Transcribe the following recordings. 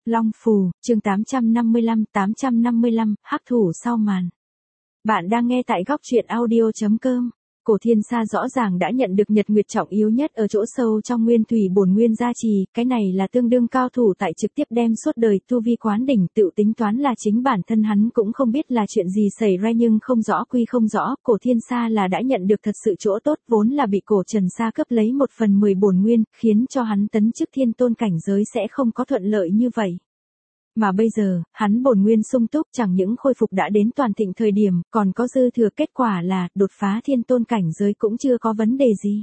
Long Phù, chương 855, hắc thủ sau màn. Bạn đang nghe tại góc truyện audio.com. Cổ Thiên Sa rõ ràng đã nhận được nhật nguyệt trọng yếu nhất ở chỗ sâu trong nguyên thủy bổn nguyên gia trì, cái này là tương đương cao thủ tại trực tiếp đem suốt đời tu vi quán đỉnh, tự tính toán là chính bản thân hắn cũng không biết là chuyện gì xảy ra, nhưng không rõ quy không rõ, Cổ Thiên Sa là đã nhận được thật sự chỗ tốt, vốn là bị Cổ Trần Sa cướp lấy 1/10 bổn nguyên, khiến cho hắn tấn chức thiên tôn cảnh giới sẽ không có thuận lợi như vậy. Mà bây giờ, hắn bổn nguyên sung túc, chẳng những khôi phục đã đến toàn thịnh thời điểm, còn có dư thừa, kết quả là đột phá thiên tôn cảnh giới cũng chưa có vấn đề gì.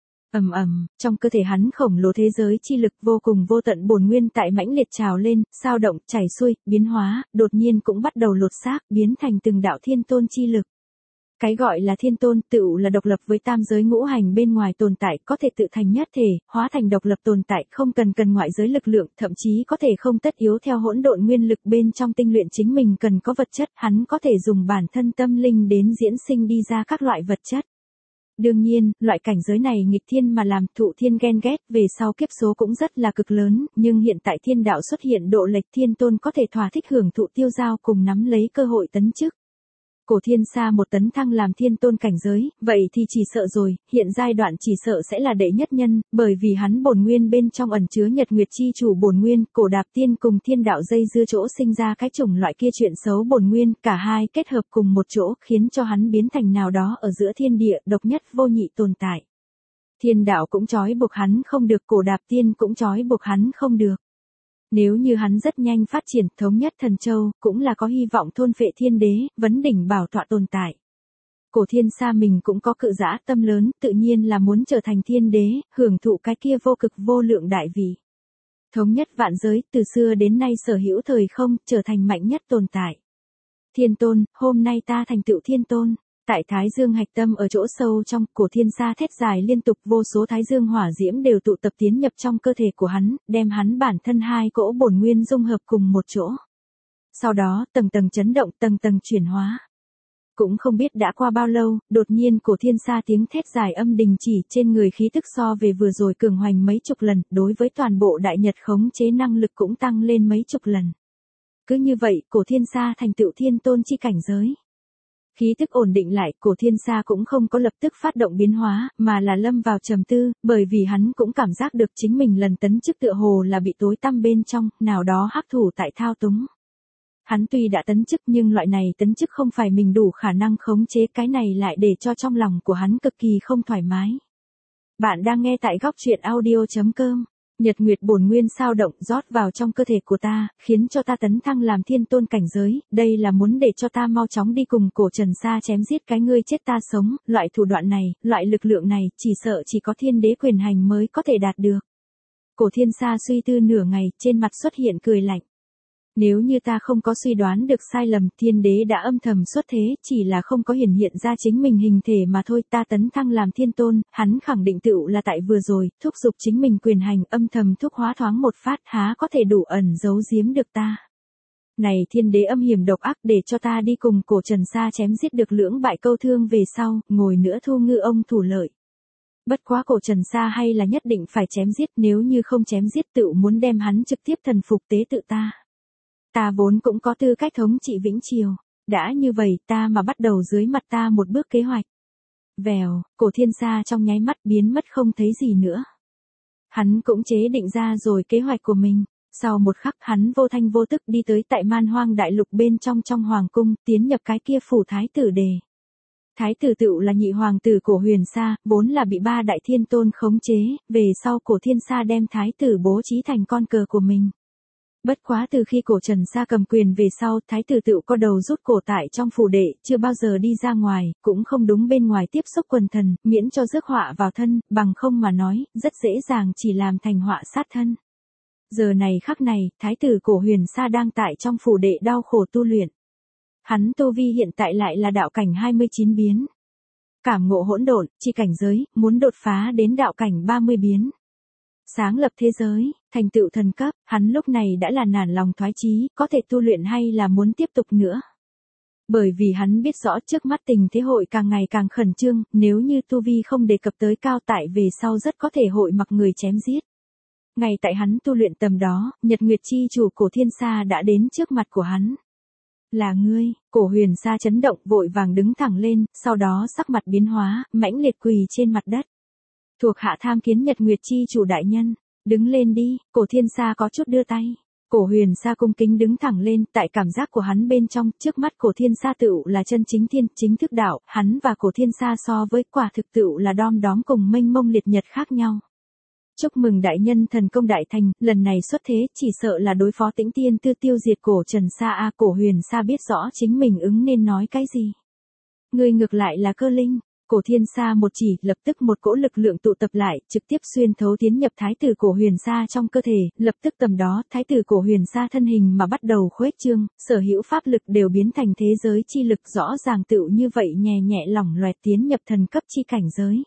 Trong cơ thể hắn khổng lồ thế giới chi lực vô cùng vô tận bổn nguyên tại mãnh liệt trào lên, sao động, chảy xuôi, biến hóa, đột nhiên cũng bắt đầu lột xác, biến thành từng đạo thiên tôn chi lực. Cái gọi là thiên tôn tựu là độc lập với tam giới ngũ hành bên ngoài tồn tại, có thể tự thành nhất thể, hóa thành độc lập tồn tại, không cần ngoại giới lực lượng, thậm chí có thể không tất yếu theo hỗn độn nguyên lực bên trong tinh luyện chính mình cần có vật chất, hắn có thể dùng bản thân tâm linh đến diễn sinh đi ra các loại vật chất. Đương nhiên, loại cảnh giới này nghịch thiên mà làm, thụ thiên ghen ghét, về sau kiếp số cũng rất là cực lớn, nhưng hiện tại thiên đạo xuất hiện độ lệch, thiên tôn có thể thỏa thích hưởng thụ tiêu dao cùng nắm lấy cơ hội tấn chức. Cổ Thiên Sa một tấn thăng làm thiên tôn cảnh giới, vậy thì chỉ sợ rồi, hiện giai đoạn chỉ sợ sẽ là đệ nhất nhân, bởi vì hắn bổn nguyên bên trong ẩn chứa nhật nguyệt chi chủ bổn nguyên, Cổ Đạp Tiên cùng thiên đạo dây dưa chỗ sinh ra cái chủng loại kia chuyện xấu bổn nguyên, cả hai kết hợp cùng một chỗ, khiến cho hắn biến thành nào đó ở giữa thiên địa, độc nhất vô nhị tồn tại. Thiên đạo cũng trói buộc hắn không được, Cổ Đạp Tiên cũng trói buộc hắn không được. Nếu như hắn rất nhanh phát triển, thống nhất thần châu, cũng là có hy vọng thôn phệ thiên đế, vấn đỉnh bảo tọa tồn tại. Cổ Thiên Sa mình cũng có cự dã tâm lớn, tự nhiên là muốn trở thành thiên đế, hưởng thụ cái kia vô cực vô lượng đại vị. Thống nhất vạn giới, từ xưa đến nay sở hữu thời không, trở thành mạnh nhất tồn tại. Thiên tôn, hôm nay ta thành tựu thiên tôn. Tại Thái Dương hạch tâm ở chỗ sâu trong, Cổ Thiên Sa thét dài liên tục, vô số Thái Dương hỏa diễm đều tụ tập tiến nhập trong cơ thể của hắn, đem hắn bản thân hai cỗ bổn nguyên dung hợp cùng một chỗ. Sau đó, tầng tầng chấn động, tầng tầng chuyển hóa. Cũng không biết đã qua bao lâu, đột nhiên Cổ Thiên Sa tiếng thét dài âm đình chỉ, trên người khí tức so về vừa rồi cường hoành mấy chục lần, đối với toàn bộ đại nhật khống chế năng lực cũng tăng lên mấy chục lần. Cứ như vậy, Cổ Thiên Sa thành tựu thiên tôn chi cảnh giới. Khí tức ổn định lại, Cổ Thiên Sa cũng không có lập tức phát động biến hóa, mà là lâm vào trầm tư, bởi vì hắn cũng cảm giác được chính mình lần tấn chức tựa hồ là bị tối tăm bên trong, nào đó hắc thủ tại thao túng. Hắn tuy đã tấn chức nhưng loại này tấn chức không phải mình đủ khả năng khống chế, cái này lại để cho trong lòng của hắn cực kỳ không thoải mái. Bạn đang nghe tại góc truyện audio.com. Nhật nguyệt bổn nguyên sao động rót vào trong cơ thể của ta, khiến cho ta tấn thăng làm thiên tôn cảnh giới, đây là muốn để cho ta mau chóng đi cùng Cổ Trần Sa chém giết cái ngươi chết ta sống, loại thủ đoạn này, loại lực lượng này, chỉ sợ chỉ có thiên đế quyền hành mới có thể đạt được. Cổ Thiên Sa suy tư nửa ngày, trên mặt xuất hiện cười lạnh. Nếu như ta không có suy đoán được sai lầm, thiên đế đã âm thầm xuất thế, chỉ là không có hiển hiện ra chính mình hình thể mà thôi, ta tấn thăng làm thiên tôn, hắn khẳng định tựu là tại vừa rồi, thúc giục chính mình quyền hành, âm thầm thúc hóa thoáng một phát, há có thể đủ ẩn giấu giếm được ta. Này thiên đế âm hiểm độc ác, để cho ta đi cùng Cổ Trần Sa chém giết được lưỡng bại câu thương về sau, ngồi nữa thu ngư ông thủ lợi. Bất quá Cổ Trần Sa hay là nhất định phải chém giết, nếu như không chém giết tựu muốn đem hắn trực tiếp thần phục tế tự ta. Ta vốn cũng có tư cách thống trị Vĩnh Triều, đã như vậy ta mà bắt đầu dưới mặt ta một bước kế hoạch. Vèo, Cổ Thiên Sa trong nháy mắt biến mất không thấy gì nữa. Hắn cũng chế định ra rồi kế hoạch của mình, sau một khắc hắn vô thanh vô tức đi tới tại Man Hoang đại lục bên trong hoàng cung, tiến nhập cái kia phủ thái tử đề. Thái tử tựu là nhị hoàng tử của Huyền Sa, vốn là bị ba đại thiên tôn khống chế, về sau Cổ Thiên Sa đem thái tử bố trí thành con cờ của mình. Bất quá từ khi Cổ Trần Sa cầm quyền về sau, thái tử tựu có đầu rút cổ tại trong phủ đệ, chưa bao giờ đi ra ngoài, cũng không đúng bên ngoài tiếp xúc quần thần, miễn cho rước họa vào thân, bằng không mà nói, rất dễ dàng chỉ làm thành họa sát thân. Giờ này khắc này, thái tử của Huyền Sa đang tại trong phủ đệ đau khổ tu luyện. Hắn tu vi hiện tại lại là đạo cảnh 29 biến. Cảm ngộ hỗn độn, chi cảnh giới, muốn đột phá đến đạo cảnh 30 biến. Sáng lập thế giới, thành tựu thần cấp, hắn lúc này đã là nản lòng thoái chí, có thể tu luyện hay là muốn tiếp tục nữa. Bởi vì hắn biết rõ trước mắt tình thế hội càng ngày càng khẩn trương, nếu như tu vi không đề cập tới cao tại về sau rất có thể hội mặc người chém giết. Ngay tại hắn tu luyện tầm đó, Nhật Nguyệt chi chủ Cổ Thiên Sa đã đến trước mặt của hắn. Là ngươi, Cổ Huyền Sa chấn động vội vàng đứng thẳng lên, sau đó sắc mặt biến hóa, mãnh liệt quỳ trên mặt đất. Thuộc hạ tham kiến Nhật Nguyệt chi chủ đại nhân, đứng lên đi, Cổ Thiên Sa có chút đưa tay. Cổ Huyền Sa cung kính đứng thẳng lên, tại cảm giác của hắn bên trong, trước mắt Cổ Thiên Sa tựu là chân chính thiên, chính thức đạo, hắn và Cổ Thiên Sa so với quả thực tựu là đom đóm cùng mênh mông liệt nhật khác nhau. Chúc mừng đại nhân thần công đại thành, lần này xuất thế, chỉ sợ là đối phó Tĩnh Tiên Tư tiêu diệt Cổ Trần Sa a. Cổ Huyền Sa biết rõ chính mình ứng nên nói cái gì. Ngươi ngược lại là cơ linh. Cổ Thiên Sa một chỉ, lập tức một cỗ lực lượng tụ tập lại, trực tiếp xuyên thấu tiến nhập thái tử Cổ Huyền Sa trong cơ thể, lập tức tầm đó, thái tử Cổ Huyền Sa thân hình mà bắt đầu khuếch trương, sở hữu pháp lực đều biến thành thế giới chi lực, rõ ràng tựu như vậy nhẹ nhẹ lỏng loẹt tiến nhập thần cấp chi cảnh giới.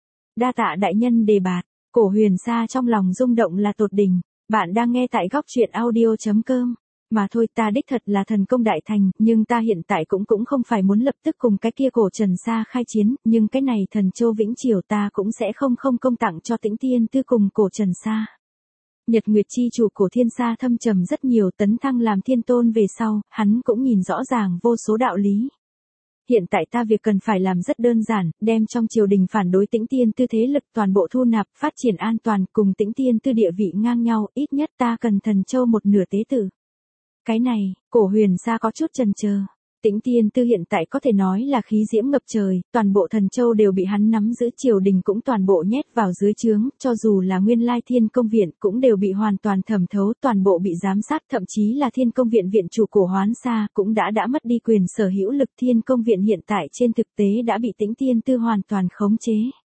Đa tạ đại nhân đề bạt, Cổ Huyền Sa trong lòng rung động là tột đỉnh. Bạn đang nghe tại góc truyện audio.com. Mà thôi, ta đích thật là thần công đại thành, nhưng ta hiện tại cũng không phải muốn lập tức cùng cái kia Cổ Trần Sa khai chiến, nhưng cái này thần châu Vĩnh Triều ta cũng sẽ không công tặng cho Tĩnh Tiên Tư cùng Cổ Trần Sa. Nhật Nguyệt chi chủ Cổ Thiên Sa thâm trầm rất nhiều, tấn thăng làm thiên tôn về sau, hắn cũng nhìn rõ ràng vô số đạo lý. Hiện tại ta việc cần phải làm rất đơn giản, đem trong triều đình phản đối Tĩnh Tiên Tư thế lực toàn bộ thu nạp, phát triển an toàn, cùng Tĩnh Tiên Tư địa vị ngang nhau, ít nhất ta cần thần châu một nửa tế tử. Cái này, Cổ Huyền Sa có chút chần chờ. Tĩnh Tiên Tư hiện tại có thể nói là khí diễm ngập trời, toàn bộ thần châu đều bị hắn nắm giữ, triều đình cũng toàn bộ nhét vào dưới trướng, cho dù là nguyên lai Thiên Công Viện cũng đều bị hoàn toàn thẩm thấu, toàn bộ bị giám sát, thậm chí là Thiên Công Viện viện chủ Cổ Hoán Sa cũng đã mất đi quyền sở hữu lực. Thiên Công Viện hiện tại trên thực tế đã bị Tĩnh Tiên Tư hoàn toàn khống chế.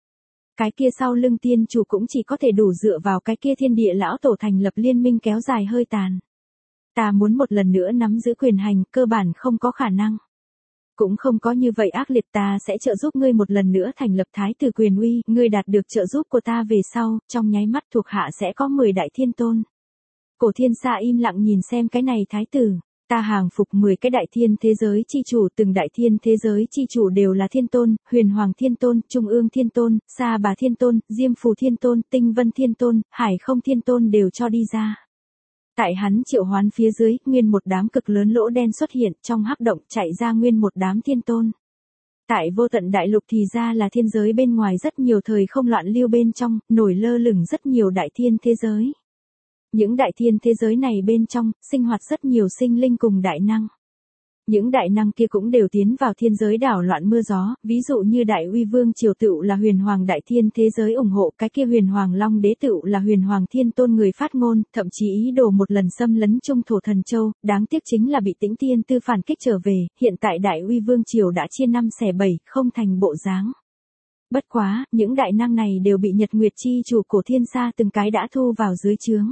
Cái kia sau lưng tiên chủ cũng chỉ có thể đủ dựa vào cái kia Thiên Địa lão tổ thành lập liên minh kéo dài hơi tàn. Ta muốn một lần nữa nắm giữ quyền hành, cơ bản không có khả năng. Cũng không có như vậy ác liệt, ta sẽ trợ giúp ngươi một lần nữa thành lập thái tử quyền uy, ngươi đạt được trợ giúp của ta về sau, trong nháy mắt thuộc hạ sẽ có 10 đại thiên tôn. Cổ Thiên Sa im lặng nhìn xem cái này thái tử, ta hàng phục 10 cái đại thiên thế giới chi chủ, từng đại thiên thế giới chi chủ đều là thiên tôn, Huyền Hoàng Thiên Tôn, Trung ương Thiên Tôn, Sa Bà Thiên Tôn, Diêm Phù Thiên Tôn, Tinh Vân Thiên Tôn, Hải Không Thiên Tôn đều cho đi ra. Tại hắn triệu hoán phía dưới, nguyên một đám cực lớn lỗ đen xuất hiện, trong hắc động chạy ra nguyên một đám thiên tôn. Tại vô tận đại lục thì ra là thiên giới bên ngoài, rất nhiều thời không loạn lưu bên trong, nổi lơ lửng rất nhiều đại thiên thế giới. Những đại thiên thế giới này bên trong, sinh hoạt rất nhiều sinh linh cùng đại năng. Những đại năng kia cũng đều tiến vào thiên giới đảo loạn mưa gió, ví dụ như Đại Uy Vương triều tựu là Huyền Hoàng đại thiên thế giới ủng hộ, cái kia Huyền Hoàng Long đế tựu là Huyền Hoàng Thiên Tôn người phát ngôn, thậm chí ý đồ một lần xâm lấn Trung thổ thần châu, đáng tiếc chính là bị Tĩnh Tiên Tư phản kích trở về, hiện tại Đại Uy Vương triều đã chia 5 xẻ 7, không thành bộ dáng. Bất quá, những đại năng này đều bị Nhật Nguyệt chi chủ Cổ Thiên Sa từng cái đã thu vào dưới trướng.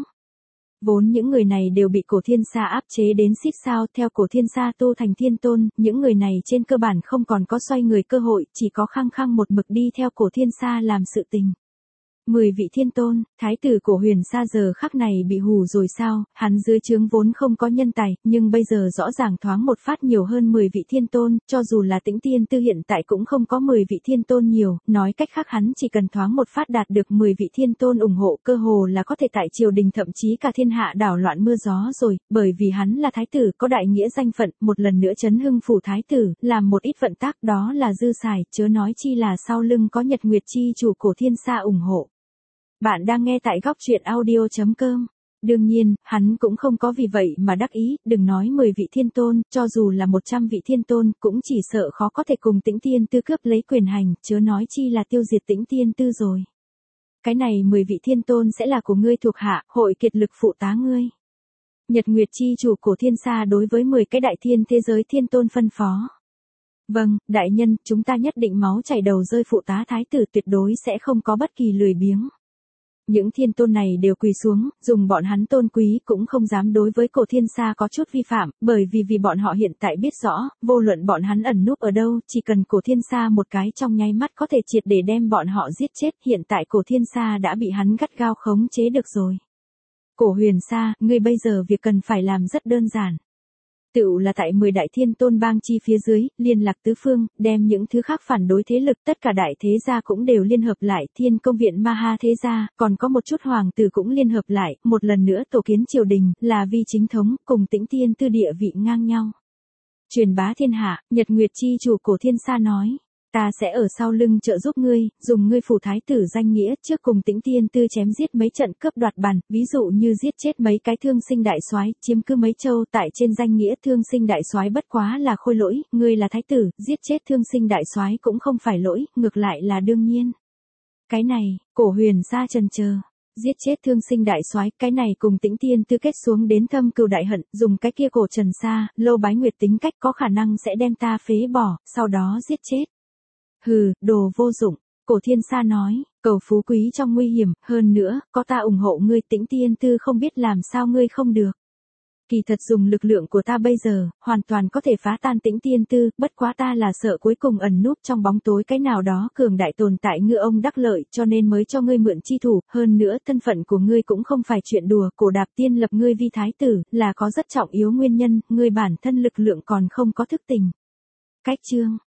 Vốn những người này đều bị Cổ Thiên Sa áp chế đến xít sao, theo Cổ Thiên Sa tu thành thiên tôn, những người này trên cơ bản không còn có xoay người cơ hội, chỉ có khăng khăng một mực đi theo Cổ Thiên Sa làm sự tình. 10 vị thiên tôn, thái tử Cổ Huyền Sa giờ khắc này bị hù rồi sao, hắn dưới trướng vốn không có nhân tài, nhưng bây giờ rõ ràng thoáng một phát nhiều hơn 10 vị thiên tôn, cho dù là Tĩnh Tiên Tư hiện tại cũng không có 10 vị thiên tôn nhiều, nói cách khác hắn chỉ cần thoáng một phát đạt được 10 vị thiên tôn ủng hộ, cơ hồ là có thể tại triều đình thậm chí cả thiên hạ đảo loạn mưa gió rồi, bởi vì hắn là thái tử có đại nghĩa danh phận, một lần nữa chấn hưng phủ thái tử, làm một ít vận tác đó là dư xài, chớ nói chi là sau lưng có Nhật Nguyệt chi chủ Cổ Thiên Sa ủng hộ. Bạn đang nghe tại góc truyện audio.com. Đương nhiên, hắn cũng không có vì vậy mà đắc ý, đừng nói 10 vị thiên tôn, cho dù là 100 vị thiên tôn, cũng chỉ sợ khó có thể cùng Tĩnh Tiên Tư cướp lấy quyền hành, chớ nói chi là tiêu diệt Tĩnh Tiên Tư rồi. Cái này 10 vị thiên tôn sẽ là của ngươi thuộc hạ, hội kiệt lực phụ tá ngươi. Nhật Nguyệt chi chủ Cổ Thiên Sa đối với 10 cái đại thiên thế giới thiên tôn phân phó. Vâng, đại nhân, chúng ta nhất định máu chảy đầu rơi phụ tá thái tử, tuyệt đối sẽ không có bất kỳ lười biếng. Những thiên tôn này đều quỳ xuống, dùng bọn hắn tôn quý cũng không dám đối với Cổ Thiên Sa có chút vi phạm, bởi vì bọn họ hiện tại biết rõ, vô luận bọn hắn ẩn núp ở đâu, chỉ cần Cổ Thiên Sa một cái trong nháy mắt có thể triệt để đem bọn họ giết chết, hiện tại Cổ Thiên Sa đã bị hắn gắt gao khống chế được rồi. Cổ Huyền Sa, ngươi bây giờ việc cần phải làm rất đơn giản. Tựu là tại 10 đại thiên tôn bang chi phía dưới, liên lạc tứ phương, đem những thứ khác phản đối thế lực tất cả đại thế gia cũng đều liên hợp lại, Thiên Công viện Maha thế gia, còn có một chút hoàng tử cũng liên hợp lại, một lần nữa tổ kiến triều đình, là vi chính thống, cùng Tĩnh Tiên Tư địa vị ngang nhau. Truyền bá thiên hạ, Nhật Nguyệt chi chủ Cổ Thiên Sa nói. Ta sẽ ở sau lưng trợ giúp ngươi, dùng ngươi phủ thái tử danh nghĩa trước cùng Tĩnh Tiên Tư chém giết mấy trận cướp đoạt bản, ví dụ như giết chết mấy cái thương sinh đại soái, chiếm cứ mấy châu tại trên danh nghĩa thương sinh đại soái bất quá là khôi lỗi, ngươi là thái tử, giết chết thương sinh đại soái cũng không phải lỗi, ngược lại là đương nhiên. Cái này, Cổ Huyền Sa chần chờ. Giết chết thương sinh đại soái, cái này cùng Tĩnh Tiên Tư kết xuống đến thâm cừu đại hận, dùng cái kia Cổ Trần Sa, Lâu Bái Nguyệt tính cách có khả năng sẽ đem ta phế bỏ, sau đó giết chết. Hừ, đồ vô dụng, Cổ Thiên Sa nói, cầu phú quý trong nguy hiểm, hơn nữa, có ta ủng hộ ngươi, Tĩnh Tiên Tư không biết làm sao ngươi không được. Kỳ thật dùng lực lượng của ta bây giờ, hoàn toàn có thể phá tan Tĩnh Tiên Tư, bất quá ta là sợ cuối cùng ẩn núp trong bóng tối cái nào đó cường đại tồn tại ngư ông đắc lợi, cho nên mới cho ngươi mượn chi thủ, hơn nữa thân phận của ngươi cũng không phải chuyện đùa, Cổ Đạp Tiên lập ngươi vi thái tử, là có rất trọng yếu nguyên nhân, ngươi bản thân lực lượng còn không có thức tỉnh. Cách chương